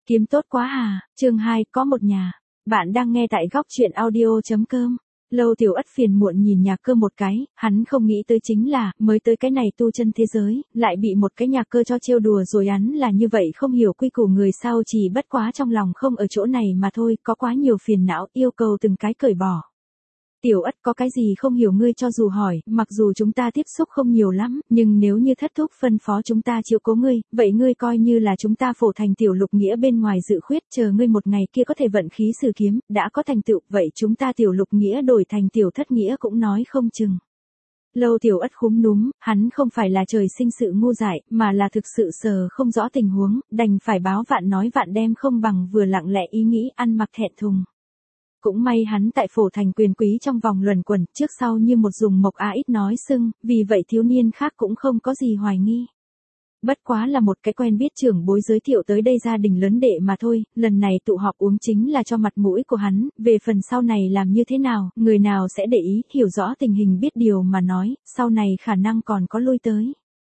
Kiếm tốt quá à, chương 2, có một nhà. Bạn đang nghe tại góc truyện audio.com. Lâu Tiểu Ất phiền muộn nhìn nhà cơ một cái, hắn không nghĩ tới chính là, mới tới cái này tu chân thế giới, lại bị một cái nhà cơ cho trêu đùa rồi hắn là như vậy không hiểu quy củ người sau chỉ bất quá trong lòng không ở chỗ này mà thôi, có quá nhiều phiền não, yêu cầu từng cái cởi bỏ. Tiểu Ất có cái gì không hiểu ngươi cho dù hỏi, mặc dù chúng ta tiếp xúc không nhiều lắm, nhưng nếu như thất thúc phân phó chúng ta chiếu cố ngươi, vậy ngươi coi như là chúng ta phổ thành tiểu lục nghĩa bên ngoài dự khuyết, chờ ngươi một ngày kia có thể vận khí sử kiếm, đã có thành tựu, vậy chúng ta tiểu lục nghĩa đổi thành tiểu thất nghĩa cũng nói không chừng. Lâu Tiểu Ất khúm núm, hắn không phải là trời sinh sự ngu dại, mà là thực sự sờ không rõ tình huống, đành phải báo vạn nói vạn đem không bằng vừa lặng lẽ ý nghĩ ăn mặc thẹn thùng. Cũng may hắn tại phổ thành quyền quý trong vòng luẩn quẩn, trước sau như một dùng mộc a ít nói xưng, vì vậy thiếu niên khác cũng không có gì hoài nghi. Bất quá là một cái quen biết trưởng bối giới thiệu tới đây gia đình lớn đệ mà thôi, lần này tụ họp uống chính là cho mặt mũi của hắn, về phần sau này làm như thế nào, người nào sẽ để ý, hiểu rõ tình hình biết điều mà nói, sau này khả năng còn có lui tới.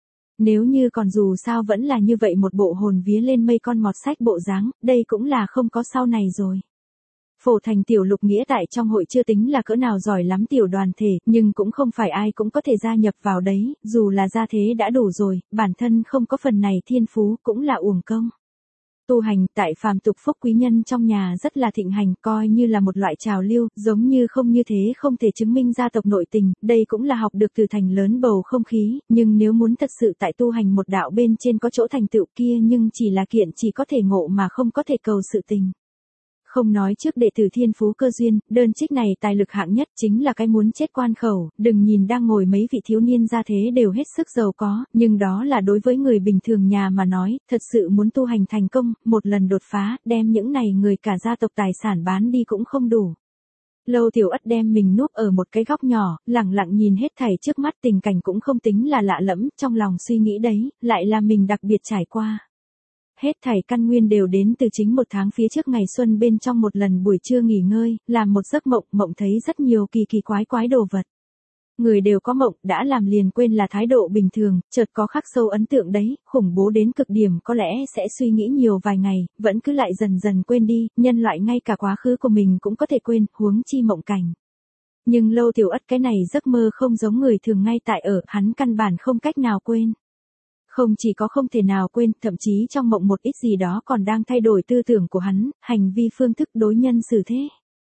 Nếu như còn dù sao vẫn là như vậy một bộ hồn vía lên mây con mọt sách bộ dáng, đây cũng là không có sau này rồi. Phổ thành tiểu lục nghĩa tại trong hội chưa tính là cỡ nào giỏi lắm tiểu đoàn thể, nhưng cũng không phải ai cũng có thể gia nhập vào đấy, dù là gia thế đã đủ rồi, bản thân không có phần này thiên phú cũng là uổng công. Tu hành tại phàm tục phúc quý nhân trong nhà rất là thịnh hành, coi như là một loại trào lưu, giống như thế không thể chứng minh gia tộc nội tình, đây cũng là học được từ thành lớn bầu không khí, nhưng nếu muốn thật sự tại tu hành một đạo bên trên có chỗ thành tựu kia nhưng chỉ là kiện chỉ có thể ngộ mà không có thể cầu sự tình. Không nói trước đệ tử thiên phú cơ duyên, đơn trích này tài lực hạng nhất chính là cái muốn chết quan khẩu, đừng nhìn đang ngồi mấy vị thiếu niên gia thế đều hết sức giàu có, nhưng đó là đối với người bình thường nhà mà nói, thật sự muốn tu hành thành công, một lần đột phá, đem những này người cả gia tộc tài sản bán đi cũng không đủ. Lâu Tiểu Ất đem mình núp ở một cái góc nhỏ, lặng lặng nhìn hết thảy trước mắt tình cảnh cũng không tính là lạ lẫm, trong lòng suy nghĩ đấy, lại là mình đặc biệt trải qua. Hết thảy căn nguyên đều đến từ chính một tháng phía trước ngày xuân bên trong một lần buổi trưa nghỉ ngơi, làm một giấc mộng, mộng thấy rất nhiều kỳ kỳ quái đồ vật. Người đều có mộng, đã làm liền quên là thái độ bình thường, chợt có khắc sâu ấn tượng đấy, khủng bố đến cực điểm có lẽ sẽ suy nghĩ nhiều vài ngày, vẫn cứ lại dần dần quên đi, nhân loại ngay cả quá khứ của mình cũng có thể quên, huống chi mộng cảnh. Nhưng Lâu Tiểu Ất cái này giấc mơ không giống người thường ngay tại ở, hắn căn bản không cách nào quên. Không chỉ có không thể nào quên, thậm chí trong mộng một ít gì đó còn đang thay đổi tư tưởng của hắn, hành vi phương thức đối nhân xử thế.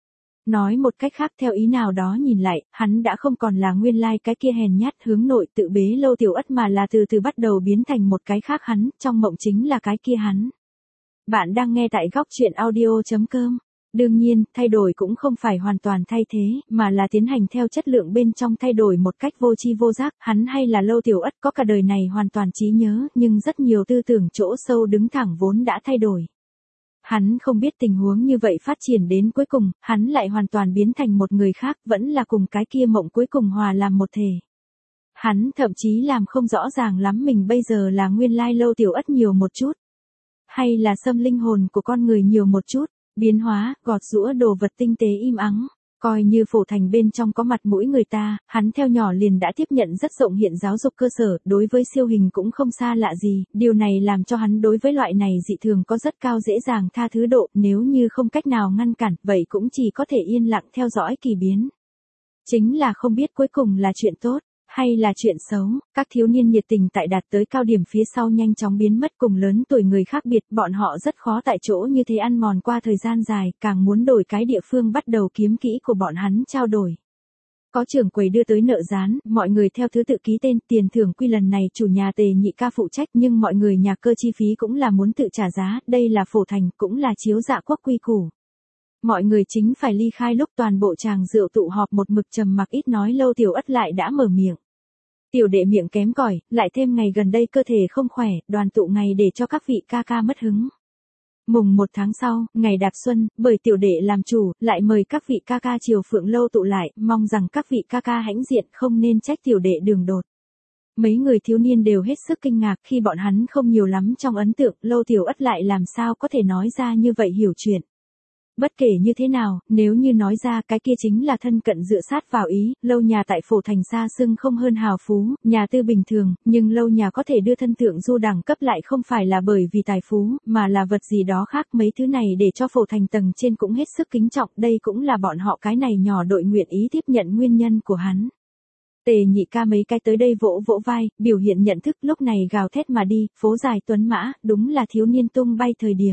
Nói một cách khác theo ý nào đó nhìn lại, hắn đã không còn là nguyên lai cái kia hèn nhát hướng nội tự bế Lâu Tiểu Ất mà là từ từ bắt đầu biến thành một cái khác hắn, trong mộng chính là cái kia hắn. Bạn đang nghe tại góc truyện audio.com. Đương nhiên, thay đổi cũng không phải hoàn toàn thay thế, mà là tiến hành theo chất lượng bên trong thay đổi một cách vô tri vô giác, hắn hay là Lâu Tiểu Ất có cả đời này hoàn toàn trí nhớ, nhưng rất nhiều tư tưởng chỗ sâu đứng thẳng vốn đã thay đổi. Hắn không biết tình huống như vậy phát triển đến cuối cùng, hắn lại hoàn toàn biến thành một người khác, vẫn là cùng cái kia mộng cuối cùng hòa làm một thể. Hắn thậm chí làm không rõ ràng lắm mình bây giờ là nguyên lai Lâu Tiểu Ất nhiều một chút, hay là xâm linh hồn của con người nhiều một chút. Biến hóa, gọt giũa đồ vật tinh tế im ắng, coi như phổ thành bên trong có mặt mũi người ta, hắn theo nhỏ liền đã tiếp nhận rất rộng hiện giáo dục cơ sở, đối với siêu hình cũng không xa lạ gì, điều này làm cho hắn đối với loại này dị thường có rất cao dễ dàng tha thứ độ, nếu như không cách nào ngăn cản, vậy cũng chỉ có thể yên lặng theo dõi kỳ biến. Chính là không biết cuối cùng là chuyện tốt, hay là chuyện xấu, các thiếu niên nhiệt tình tại đạt tới cao điểm phía sau nhanh chóng biến mất cùng lớn tuổi người khác biệt, bọn họ rất khó tại chỗ như thế ăn mòn qua thời gian dài, càng muốn đổi cái địa phương bắt đầu kiếm kỹ của bọn hắn trao đổi. Có trưởng quầy đưa tới nợ gián, mọi người theo thứ tự ký tên, tiền thưởng quy lần này chủ nhà Tề Nhị ca phụ trách nhưng mọi người nhà cơ chi phí cũng là muốn tự trả giá, đây là phổ thành, cũng là chiếu dạ quốc quy củ. Mọi người chính phải ly khai lúc toàn bộ tràng rượu tụ họp một mực trầm mặc ít nói Lâu Tiểu Ất lại đã mở miệng. Tiểu đệ miệng kém cỏi, lại thêm ngày gần đây cơ thể không khỏe, đoàn tụ ngày để cho các vị ca ca mất hứng. Mùng 1 tháng sau, ngày đạp xuân, bởi tiểu đệ làm chủ, lại mời các vị ca ca Triều Phượng Lâu tụ lại, mong rằng các vị ca ca hãnh diện không nên trách tiểu đệ đường đột. Mấy người thiếu niên đều hết sức kinh ngạc khi bọn hắn không nhiều lắm trong ấn tượng, Lâu Tiểu Ất lại làm sao có thể nói ra như vậy hiểu chuyện. Bất kể như thế nào, nếu như nói ra cái kia chính là thân cận dựa sát vào ý, Lâu nhà tại phổ thành xa xưng không hơn hào phú, nhà tư bình thường, nhưng Lâu nhà có thể đưa thân thượng du đẳng cấp lại không phải là bởi vì tài phú, mà là vật gì đó khác, mấy thứ này để cho phổ thành tầng trên cũng hết sức kính trọng, đây cũng là bọn họ cái này nhỏ đội nguyện ý tiếp nhận nguyên nhân của hắn. Tề Nhị ca mấy cái tới đây vỗ vỗ vai, biểu hiện nhận thức, lúc này gào thét mà đi, phố dài tuấn mã, đúng là thiếu niên tung bay thời điểm.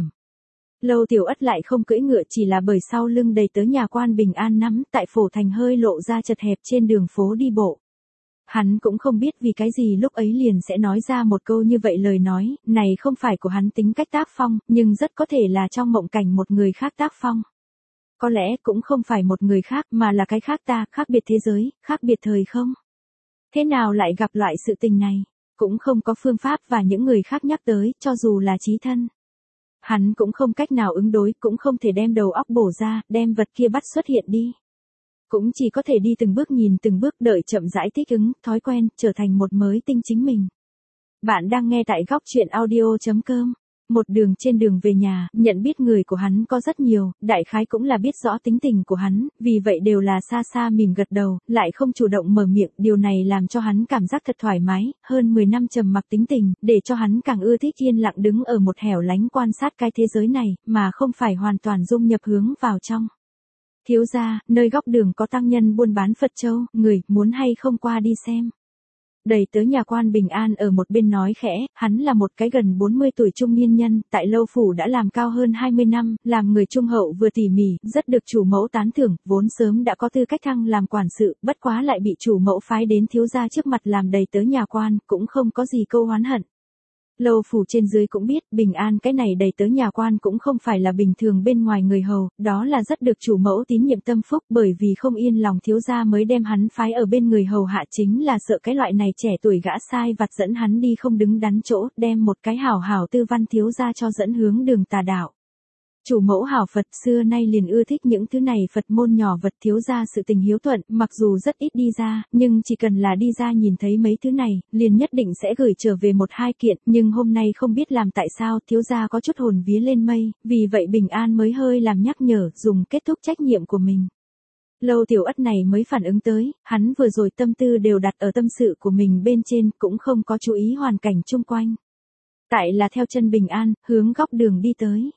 Lâu Tiểu Ất lại không cưỡi ngựa, chỉ là bởi sau lưng đầy tớ nhà quan bình an nắm tại phổ thành hơi lộ ra chật hẹp trên đường phố đi bộ. Hắn cũng không biết vì cái gì lúc ấy liền sẽ nói ra một câu như vậy, lời nói này không phải của hắn tính cách tác phong, nhưng rất có thể là trong mộng cảnh một người khác tác phong. Có lẽ cũng không phải một người khác mà là cái khác ta, khác biệt thế giới, khác biệt thời không. Thế nào lại gặp loại sự tình này? Cũng không có phương pháp và những người khác nhắc tới, cho dù là chí thân. Hắn cũng không cách nào ứng đối, cũng không thể đem đầu óc bổ ra, đem vật kia bắt xuất hiện đi. Cũng chỉ có thể đi từng bước nhìn từng bước, đợi chậm rãi thích ứng, thói quen, trở thành một mới tinh chính mình. Bạn đang nghe tại góc truyện audio.com. Một đường trên đường về nhà, nhận biết người của hắn có rất nhiều, đại khái cũng là biết rõ tính tình của hắn, vì vậy đều là xa xa mỉm gật đầu, lại không chủ động mở miệng, điều này làm cho hắn cảm giác thật thoải mái, hơn 10 năm trầm mặc tính tình, để cho hắn càng ưa thích yên lặng đứng ở một hẻo lánh quan sát cái thế giới này, mà không phải hoàn toàn dung nhập hướng vào trong. Thiếu gia, nơi góc đường có tăng nhân buôn bán Phật châu, người, muốn hay không qua đi xem. Đầy tớ nhà quan bình an ở một bên nói khẽ, hắn là một cái gần 40 tuổi trung niên nhân, tại Lâu phủ đã làm cao hơn 20 năm, làm người trung hậu vừa tỉ mỉ, rất được chủ mẫu tán thưởng, vốn sớm đã có tư cách thăng làm quản sự, bất quá lại bị chủ mẫu phái đến thiếu gia trước mặt làm đầy tớ nhà quan, cũng không có gì câu oán hận. Lâu phủ trên dưới cũng biết, bình an cái này đầy tớ nhà quan cũng không phải là bình thường bên ngoài người hầu, đó là rất được chủ mẫu tín nhiệm tâm phúc, bởi vì không yên lòng thiếu gia mới đem hắn phái ở bên người hầu hạ, chính là sợ cái loại này trẻ tuổi gã sai vặt dẫn hắn đi không đứng đắn chỗ, đem một cái hảo hảo tư văn thiếu gia cho dẫn hướng đường tà đạo. Chủ mẫu hảo Phật xưa nay liền ưa thích những thứ này Phật môn nhỏ vật, thiếu gia sự tình hiếu thuận, mặc dù rất ít đi ra, nhưng chỉ cần là đi ra nhìn thấy mấy thứ này, liền nhất định sẽ gửi trở về một hai kiện, nhưng hôm nay không biết làm tại sao, thiếu gia có chút hồn vía lên mây, vì vậy bình an mới hơi làm nhắc nhở, dùng kết thúc trách nhiệm của mình. Lâu Tiểu Ất này mới phản ứng tới, hắn vừa rồi tâm tư đều đặt ở tâm sự của mình bên trên, cũng không có chú ý hoàn cảnh chung quanh. Tại là theo chân bình an, hướng góc đường đi tới.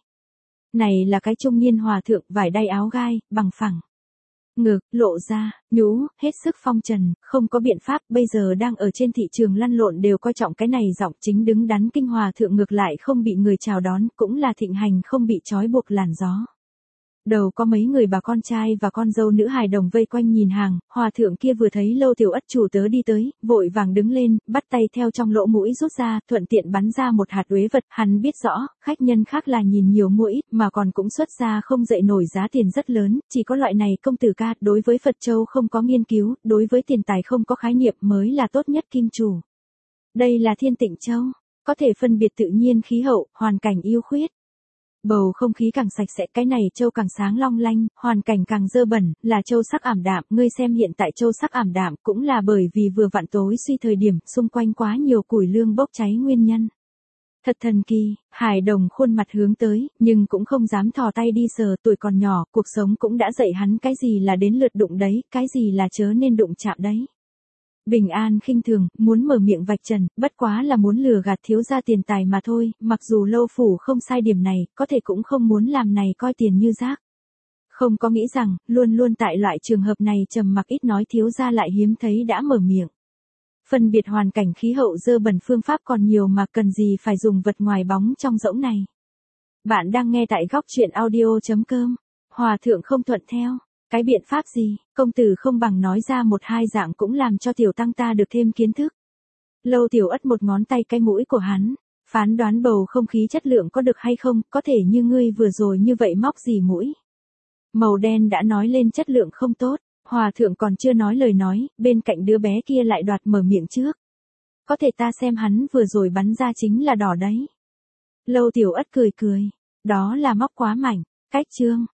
Này là cái trung niên hòa thượng, vải đay áo gai, bằng phẳng. Ngực, lộ ra, nhũ, hết sức phong trần, không có biện pháp, bây giờ đang ở trên thị trường lăn lộn đều coi trọng cái này giọng chính đứng đắn kinh hòa thượng ngược lại không bị người chào đón, cũng là thịnh hành không bị trói buộc làn gió. Đầu có mấy người bà con trai và con dâu nữ hài đồng vây quanh nhìn hàng, hòa thượng kia vừa thấy Lâu Tiểu Ất chủ tớ đi tới, vội vàng đứng lên, bắt tay theo trong lỗ mũi rút ra, thuận tiện bắn ra một hạt uế vật, hắn biết rõ, khách nhân khác là nhìn nhiều mua ít, mà còn cũng xuất ra không dậy nổi giá tiền rất lớn, chỉ có loại này công tử ca, đối với Phật châu không có nghiên cứu, đối với tiền tài không có khái niệm mới là tốt nhất kim chủ. Đây là Thiên Tịnh Châu, có thể phân biệt tự nhiên khí hậu, hoàn cảnh yêu khuyết. Bầu không khí càng sạch sẽ, cái này châu càng sáng long lanh, hoàn cảnh càng dơ bẩn, là châu sắc ảm đạm, ngươi xem hiện tại châu sắc ảm đạm cũng là bởi vì vừa vặn tối suy thời điểm, xung quanh quá nhiều củi lương bốc cháy nguyên nhân. Thật thần kỳ, hài đồng khuôn mặt hướng tới, nhưng cũng không dám thò tay đi sờ, tuổi còn nhỏ, cuộc sống cũng đã dạy hắn cái gì là đến lượt đụng đấy, cái gì là chớ nên đụng chạm đấy. Bình an khinh thường, muốn mở miệng vạch trần, bất quá là muốn lừa gạt thiếu gia tiền tài mà thôi, mặc dù Lâu phủ không sai điểm này, có thể cũng không muốn làm này coi tiền như rác. Không có nghĩ rằng, luôn luôn tại loại trường hợp này trầm mặc ít nói thiếu gia lại hiếm thấy đã mở miệng. Phân biệt hoàn cảnh khí hậu dơ bẩn phương pháp còn nhiều mà cần gì phải dùng vật ngoài bóng trong rỗng này. Bạn đang nghe tại góc truyện audio.com. Hòa thượng không thuận theo. Cái biện pháp gì, công tử không bằng nói ra một hai dạng cũng làm cho tiểu tăng ta được thêm kiến thức. Lâu Tiểu Ất một ngón tay cái mũi của hắn, phán đoán bầu không khí chất lượng có được hay không, có thể như ngươi vừa rồi như vậy móc gì mũi. Màu đen đã nói lên chất lượng không tốt, hòa thượng còn chưa nói lời nói, bên cạnh đứa bé kia lại đoạt mở miệng trước. Có thể ta xem hắn vừa rồi bắn ra chính là đỏ đấy. Lâu Tiểu Ất cười cười, đó là móc quá mảnh, cách chương.